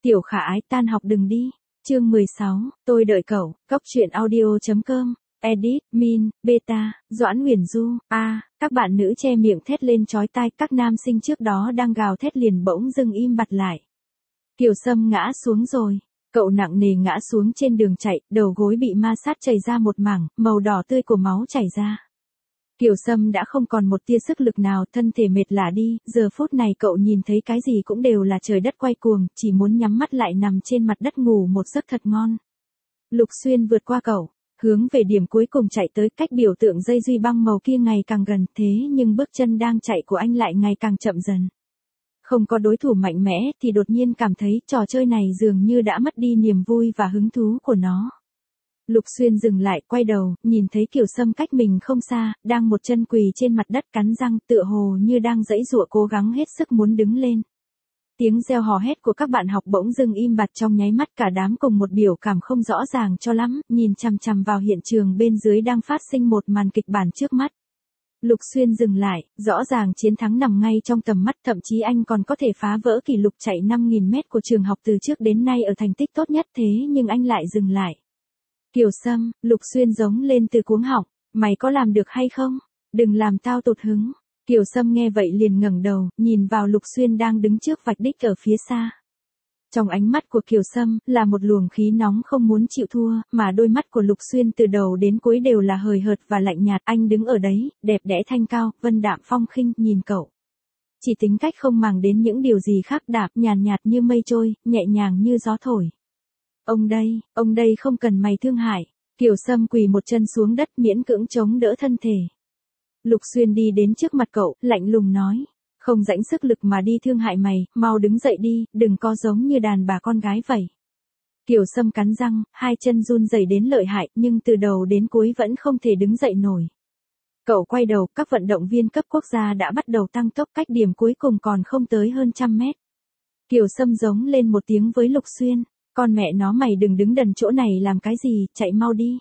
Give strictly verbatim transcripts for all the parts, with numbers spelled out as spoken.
Tiểu Khả Ái tan học đừng đi. Chương mười sáu, tôi đợi cậu. Cốc truyện audio.com. Edit, Min, Beta, Doãn Huyền Du. A, à, các bạn nữ che miệng thét lên chói tai, các nam sinh trước đó đang gào thét liền bỗng dưng im bặt lại. Kiều Sâm ngã xuống rồi. Cậu nặng nề ngã xuống trên đường chạy, đầu gối bị ma sát chảy ra một mảng, màu đỏ tươi của máu chảy ra. Kiều Sâm đã không còn một tia sức lực nào, thân thể mệt lả đi, giờ phút này cậu nhìn thấy cái gì cũng đều là trời đất quay cuồng, chỉ muốn nhắm mắt lại nằm trên mặt đất ngủ một giấc thật ngon. Lục Xuyên vượt qua cậu, hướng về điểm cuối cùng chạy tới, cách biểu tượng dây duy băng màu kia ngày càng gần, thế nhưng bước chân đang chạy của anh lại ngày càng chậm dần. Không có đối thủ mạnh mẽ thì đột nhiên cảm thấy trò chơi này dường như đã mất đi niềm vui và hứng thú của nó. Lục Xuyên dừng lại, quay đầu, nhìn thấy Kiều Sâm cách mình không xa, đang một chân quỳ trên mặt đất cắn răng, tựa hồ như đang giãy giụa cố gắng hết sức muốn đứng lên. Tiếng reo hò hét của các bạn học bỗng dưng im bặt, trong nháy mắt cả đám cùng một biểu cảm không rõ ràng cho lắm, nhìn chằm chằm vào hiện trường bên dưới đang phát sinh một màn kịch bản trước mắt. Lục Xuyên dừng lại, rõ ràng chiến thắng nằm ngay trong tầm mắt, thậm chí anh còn có thể phá vỡ kỷ lục chạy năm nghìn mét của trường học từ trước đến nay ở thành tích tốt nhất, thế nhưng anh lại dừng lại. Kiều Sâm, Lục Xuyên giống lên từ cuống họng, mày có làm được hay không? Đừng làm tao tụt hứng. Kiều Sâm nghe vậy liền ngẩng đầu, nhìn vào Lục Xuyên đang đứng trước vạch đích ở phía xa. Trong ánh mắt của Kiều Sâm là một luồng khí nóng không muốn chịu thua, mà đôi mắt của Lục Xuyên từ đầu đến cuối đều là hời hợt và lạnh nhạt. Anh đứng ở đấy, đẹp đẽ thanh cao, vân đạm phong khinh, nhìn cậu. Chỉ tính cách không màng đến những điều gì khác, đạp nhàn nhạt như mây trôi, nhẹ nhàng như gió thổi. Ông đây, ông đây không cần mày thương hại. Kiều Sâm quỳ một chân xuống đất, miễn cưỡng chống đỡ thân thể. Lục Xuyên đi đến trước mặt cậu, lạnh lùng nói. Không rãnh sức lực mà đi thương hại mày, mau đứng dậy đi, đừng có giống như đàn bà con gái vậy. Kiều Sâm cắn răng, hai chân run rẩy đến lợi hại, nhưng từ đầu đến cuối vẫn không thể đứng dậy nổi. Cậu quay đầu, các vận động viên cấp quốc gia đã bắt đầu tăng tốc, cách điểm cuối cùng còn không tới hơn trăm mét. Kiều Sâm giống lên một tiếng với Lục Xuyên. Con mẹ nó, mày đừng đứng đần chỗ này làm cái gì, chạy mau đi.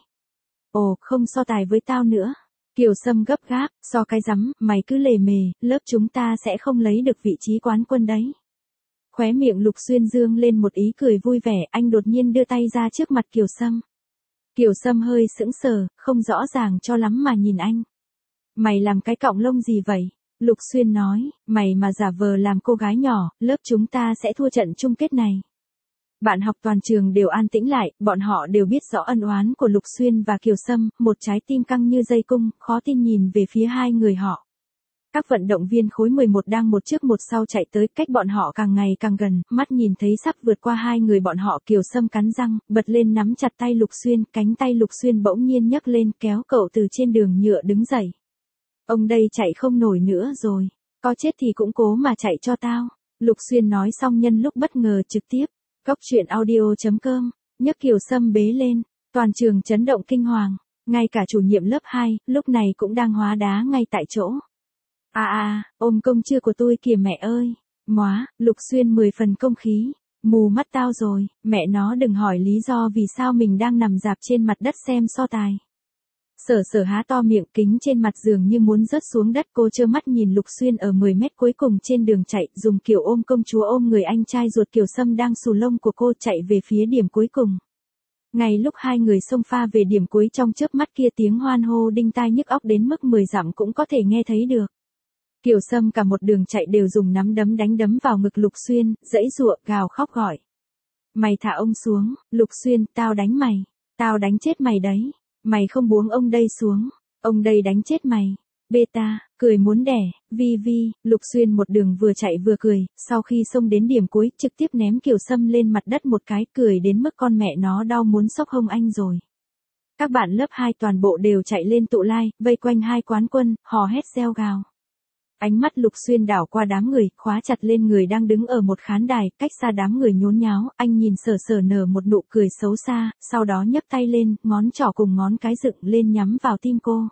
Ồ, không so tài với tao nữa. Kiều Sâm gấp gáp, so cái rắm, mày cứ lề mề, lớp chúng ta sẽ không lấy được vị trí quán quân đấy. Khóe miệng Lục Xuyên dương lên một ý cười vui vẻ, anh đột nhiên đưa tay ra trước mặt Kiều Sâm. Kiều Sâm hơi sững sờ, không rõ ràng cho lắm mà nhìn anh. Mày làm cái cọng lông gì vậy? Lục Xuyên nói, mày mà giả vờ làm cô gái nhỏ, lớp chúng ta sẽ thua trận chung kết này. Bạn học toàn trường đều an tĩnh lại, bọn họ đều biết rõ ân oán của Lục Xuyên và Kiều Sâm, một trái tim căng như dây cung, khó tin nhìn về phía hai người họ. Các vận động viên khối mười một đang một trước một sau chạy tới, cách bọn họ càng ngày càng gần, mắt nhìn thấy sắp vượt qua hai người bọn họ. Kiều Sâm cắn răng, bật lên nắm chặt tay Lục Xuyên, cánh tay Lục Xuyên bỗng nhiên nhấc lên, kéo cậu từ trên đường nhựa đứng dậy. Ông đây chạy không nổi nữa rồi, có chết thì cũng cố mà chạy cho tao. Lục Xuyên nói xong nhân lúc bất ngờ trực tiếp. Cốc truyện audio.com, nhấc Kiều Sâm bế lên, toàn trường chấn động kinh hoàng, ngay cả chủ nhiệm lớp hai, lúc này cũng đang hóa đá ngay tại chỗ. À à, ôm công chưa của tôi kìa mẹ ơi, móa, Lục Xuyên mười phần công khí, mù mắt tao rồi, mẹ nó đừng hỏi lý do vì sao mình đang nằm rạp trên mặt đất xem so tài. Sở Sở há to miệng, kính trên mặt giường như muốn rớt xuống đất, cô trơ mắt nhìn Lục Xuyên ở mười mét cuối cùng trên đường chạy, dùng kiểu ôm công chúa ôm người anh trai ruột Kiều Sâm đang xù lông của cô chạy về phía điểm cuối cùng. Ngay lúc hai người xông pha về điểm cuối, trong chớp mắt kia tiếng hoan hô đinh tai nhức óc đến mức mười dặm cũng có thể nghe thấy được. Kiều Sâm cả một đường chạy đều dùng nắm đấm đánh đấm vào ngực Lục Xuyên, giãy giụa, gào khóc gọi. Mày thả ông xuống, Lục Xuyên, tao đánh mày, tao đánh chết mày đấy. Mày không buông ông đây xuống, ông đây đánh chết mày. Beta, cười muốn đẻ, vi vi, Lục Xuyên một đường vừa chạy vừa cười, sau khi xông đến điểm cuối, trực tiếp ném Kiều Sâm lên mặt đất một cái, cười đến mức con mẹ nó đau muốn xốc hông anh rồi. Các bạn lớp hai toàn bộ đều chạy lên tụ lai, vây quanh hai quán quân, hò hét reo gào. Ánh mắt Lục Xuyên đảo qua đám người, khóa chặt lên người đang đứng ở một khán đài, cách xa đám người nhốn nháo, anh nhìn Sở Sở nở một nụ cười xấu xa, sau đó nhấc tay lên, ngón trỏ cùng ngón cái dựng lên nhắm vào tim cô.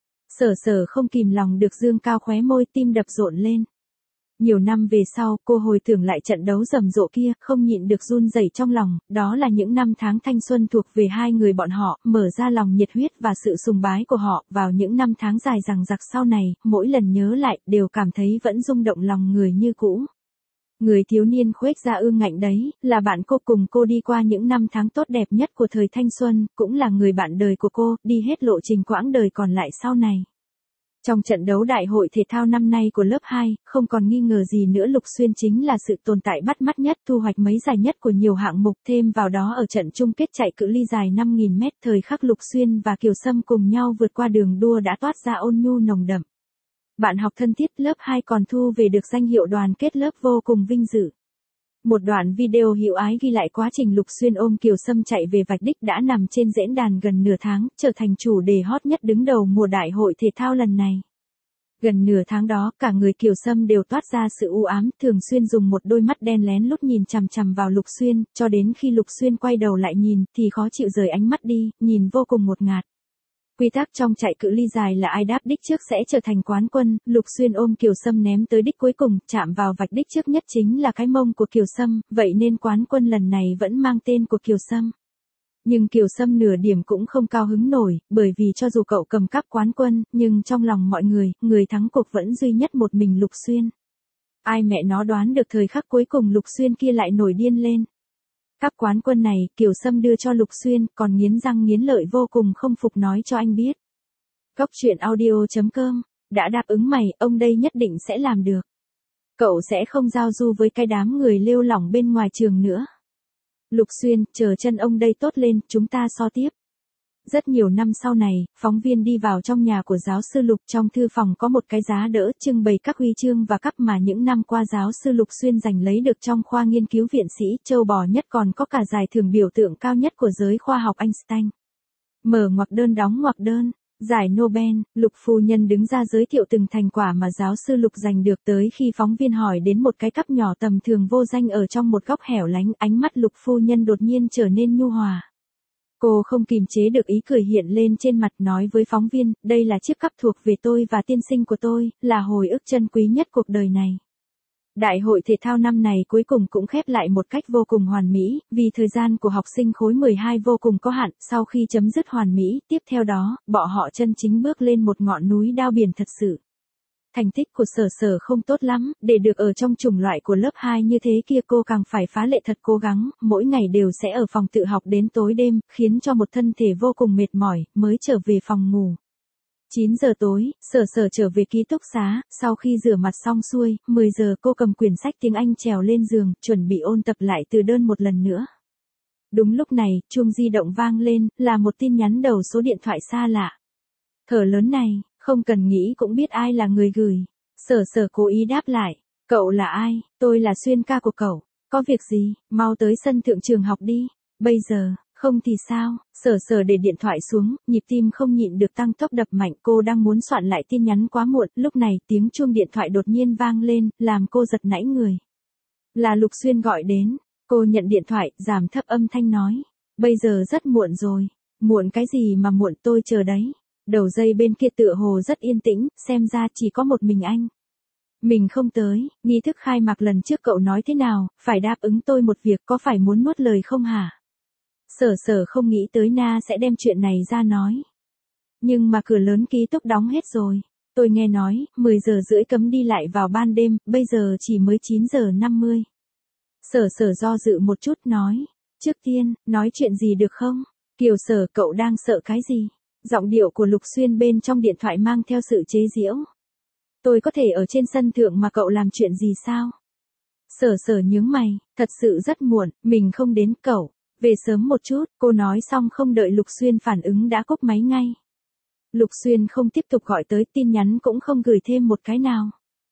Sở Sở không kìm lòng được dương cao khóe môi, tim đập rộn lên. Nhiều năm về sau, cô hồi tưởng lại trận đấu rầm rộ kia, không nhịn được run rẩy trong lòng, đó là những năm tháng thanh xuân thuộc về hai người bọn họ, mở ra lòng nhiệt huyết và sự sùng bái của họ, vào những năm tháng dài dằng dặc sau này, mỗi lần nhớ lại, đều cảm thấy vẫn rung động lòng người như cũ. Người thiếu niên khuếch ra ương ngạnh đấy, là bạn cô cùng cô đi qua những năm tháng tốt đẹp nhất của thời thanh xuân, cũng là người bạn đời của cô, đi hết lộ trình quãng đời còn lại sau này. Trong trận đấu đại hội thể thao năm nay của lớp hai, không còn nghi ngờ gì nữa Lục Xuyên chính là sự tồn tại bắt mắt nhất, thu hoạch mấy giải nhất của nhiều hạng mục, thêm vào đó ở trận chung kết chạy cự ly dài năm nghìn mét, thời khắc Lục Xuyên và Kiều Sâm cùng nhau vượt qua đường đua đã toát ra ôn nhu nồng đậm. Bạn học thân thiết, lớp hai còn thu về được danh hiệu đoàn kết lớp vô cùng vinh dự. Một đoạn video hữu ái ghi lại quá trình Lục Xuyên ôm Kiều Sâm chạy về vạch đích đã nằm trên diễn đàn gần nửa tháng, trở thành chủ đề hot nhất đứng đầu mùa đại hội thể thao lần này. Gần nửa tháng đó, cả người Kiều Sâm đều toát ra sự u ám, thường xuyên dùng một đôi mắt đen lén lút nhìn chằm chằm vào Lục Xuyên, cho đến khi Lục Xuyên quay đầu lại nhìn, thì khó chịu rời ánh mắt đi, nhìn vô cùng ngột ngạt. Quy tắc trong chạy cự ly dài là ai đáp đích trước sẽ trở thành quán quân, Lục Xuyên ôm Kiều Sâm ném tới đích cuối cùng, chạm vào vạch đích trước nhất chính là cái mông của Kiều Sâm, vậy nên quán quân lần này vẫn mang tên của Kiều Sâm. Nhưng Kiều Sâm nửa điểm cũng không cao hứng nổi, bởi vì cho dù cậu cầm cắp quán quân, nhưng trong lòng mọi người, người thắng cuộc vẫn duy nhất một mình Lục Xuyên. Ai mẹ nó đoán được thời khắc cuối cùng Lục Xuyên kia lại nổi điên lên. Cắp quán quân này, Kiều Sâm đưa cho Lục Xuyên, còn nghiến răng nghiến lợi vô cùng không phục nói cho anh biết. Cốc truyện audio chấm com, đã đáp ứng mày, ông đây nhất định sẽ làm được. Cậu sẽ không giao du với cái đám người lêu lỏng bên ngoài trường nữa. Lục Xuyên, chờ chân ông đây tốt lên, chúng ta so tiếp. Rất nhiều năm sau này, phóng viên đi vào trong nhà của giáo sư Lục, trong thư phòng có một cái giá đỡ trưng bày các huy chương và cắp mà những năm qua giáo sư Lục Xuyên giành lấy được trong khoa nghiên cứu viện sĩ, châu bò nhất còn có cả giải thưởng biểu tượng cao nhất của giới khoa học Einstein. Mở ngoặc đơn đóng ngoặc đơn, giải Nobel, Lục phu nhân đứng ra giới thiệu từng thành quả mà giáo sư Lục giành được, tới khi phóng viên hỏi đến một cái cắp nhỏ tầm thường vô danh ở trong một góc hẻo lánh, ánh mắt Lục phu nhân đột nhiên trở nên nhu hòa. Cô không kìm chế được ý cười hiện lên trên mặt, nói với phóng viên, đây là chiếc cắp thuộc về tôi và tiên sinh của tôi, là hồi ức chân quý nhất cuộc đời này. Đại hội thể thao năm này cuối cùng cũng khép lại một cách vô cùng hoàn mỹ, vì thời gian của học sinh khối mười hai vô cùng có hạn, sau khi chấm dứt hoàn mỹ, tiếp theo đó, bọn họ chân chính bước lên một ngọn núi đao biển thật sự. Thành tích của Sở Sở không tốt lắm, để được ở trong chủng loại của lớp hai như thế kia cô càng phải phá lệ thật cố gắng, mỗi ngày đều sẽ ở phòng tự học đến tối đêm, khiến cho một thân thể vô cùng mệt mỏi, mới trở về phòng ngủ. chín giờ tối, Sở Sở trở về ký túc xá, sau khi rửa mặt xong xuôi, mười giờ cô cầm quyển sách tiếng Anh trèo lên giường, chuẩn bị ôn tập lại từ đơn một lần nữa. Đúng lúc này, chuông di động vang lên, là một tin nhắn đầu số điện thoại xa lạ. Thở lớn này, không cần nghĩ cũng biết ai là người gửi. Sở Sở cố ý đáp lại, cậu là ai? Tôi là Xuyên ca của cậu. Có việc gì? Mau tới sân thượng trường học đi. Bây giờ, không thì sao? Sở Sở để điện thoại xuống, nhịp tim không nhịn được tăng tốc đập mạnh, cô đang muốn soạn lại tin nhắn quá muộn, lúc này tiếng chuông điện thoại đột nhiên vang lên, làm cô giật nảy người. Là Lục Xuyên gọi đến, cô nhận điện thoại, giảm thấp âm thanh nói, bây giờ rất muộn rồi. Muộn cái gì mà muộn, tôi chờ đấy. Đầu dây bên kia tựa hồ rất yên tĩnh, xem ra chỉ có một mình anh. Mình không tới, nghi thức khai mạc lần trước cậu nói thế nào, phải đáp ứng tôi một việc, có phải muốn nuốt lời không hả? Sở Sở không nghĩ tới Na sẽ đem chuyện này ra nói. Nhưng mà cửa lớn ký túc đóng hết rồi. Tôi nghe nói, mười giờ rưỡi cấm đi lại vào ban đêm, bây giờ chỉ mới chín giờ năm mươi. Sở Sở do dự một chút nói, trước tiên, nói chuyện gì được không? Kiều Sở, cậu đang sợ cái gì? Giọng điệu của Lục Xuyên bên trong điện thoại mang theo sự chế giễu. Tôi có thể ở trên sân thượng mà cậu làm chuyện gì sao? Sở Sở nhướng mày, thật sự rất muộn, mình không đến, cậu. Về sớm một chút, cô nói xong không đợi Lục Xuyên phản ứng đã cúp máy ngay. Lục Xuyên không tiếp tục gọi tới, tin nhắn cũng không gửi thêm một cái nào.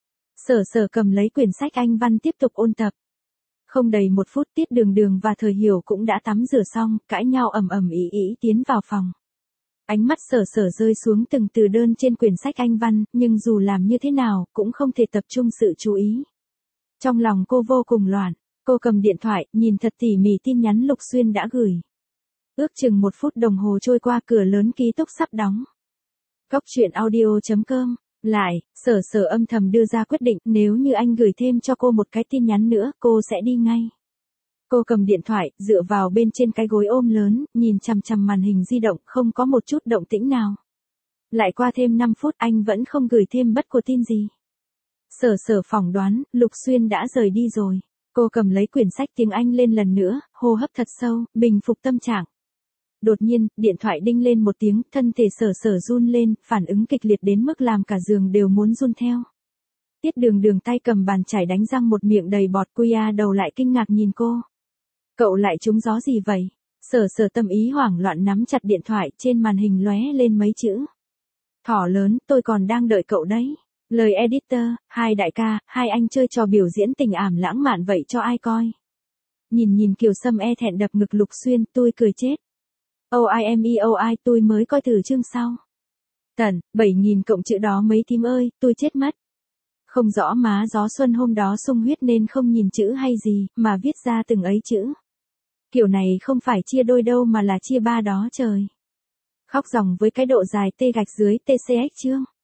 Sở Sở cầm lấy quyển sách Anh văn tiếp tục ôn tập. Không đầy một phút Tiết Đường Đường và Thời Hiểu cũng đã tắm rửa xong, cãi nhau ầm ầm ĩ ĩ tiến vào phòng. Ánh mắt Sở Sở rơi xuống từng từ đơn trên quyển sách Anh văn, nhưng dù làm như thế nào, cũng không thể tập trung sự chú ý. Trong lòng cô vô cùng loạn, cô cầm điện thoại, nhìn thật tỉ mỉ tin nhắn Lục Xuyên đã gửi. Ước chừng một phút đồng hồ trôi qua, cửa lớn ký túc sắp đóng. Cốc truyện audio chấm com, lại, Sở Sở âm thầm đưa ra quyết định, nếu như anh gửi thêm cho cô một cái tin nhắn nữa, cô sẽ đi ngay. Cô cầm điện thoại, dựa vào bên trên cái gối ôm lớn, nhìn chằm chằm màn hình di động, không có một chút động tĩnh nào. Lại qua thêm năm phút, anh vẫn không gửi thêm bất cứ tin gì. Sở sở phỏng đoán, Lục Xuyên đã rời đi rồi. Cô cầm lấy quyển sách tiếng Anh lên lần nữa, hô hấp thật sâu, bình phục tâm trạng. Đột nhiên, điện thoại đinh lên một tiếng, thân thể sở sở run lên, phản ứng kịch liệt đến mức làm cả giường đều muốn run theo. Tiết đường đường tay cầm bàn chải đánh răng một miệng đầy bọt, Quy đầu lại kinh ngạc nhìn cô. Cậu lại trúng gió gì vậy? Sở sở tâm ý hoảng loạn nắm chặt điện thoại, trên màn hình lóe lên mấy chữ. Thỏ lớn, tôi còn đang đợi cậu đấy. Lời editor, hai đại ca, hai anh chơi trò biểu diễn tình ảm lãng mạn vậy cho ai coi. Nhìn nhìn Kiều Sâm e thẹn đập ngực Lục Xuyên, tôi cười chết. Oh I am e oh I, tôi mới coi từ chương sau. Tần, bảy nghìn cộng chữ đó mấy thím ơi, tôi chết mất. Không rõ má gió xuân hôm đó sung huyết nên không nhìn chữ hay gì, mà viết ra từng ấy chữ. Kiểu này không phải chia đôi đâu mà là chia ba đó trời. Khóc ròng với cái độ dài T gạch dưới T C X chương.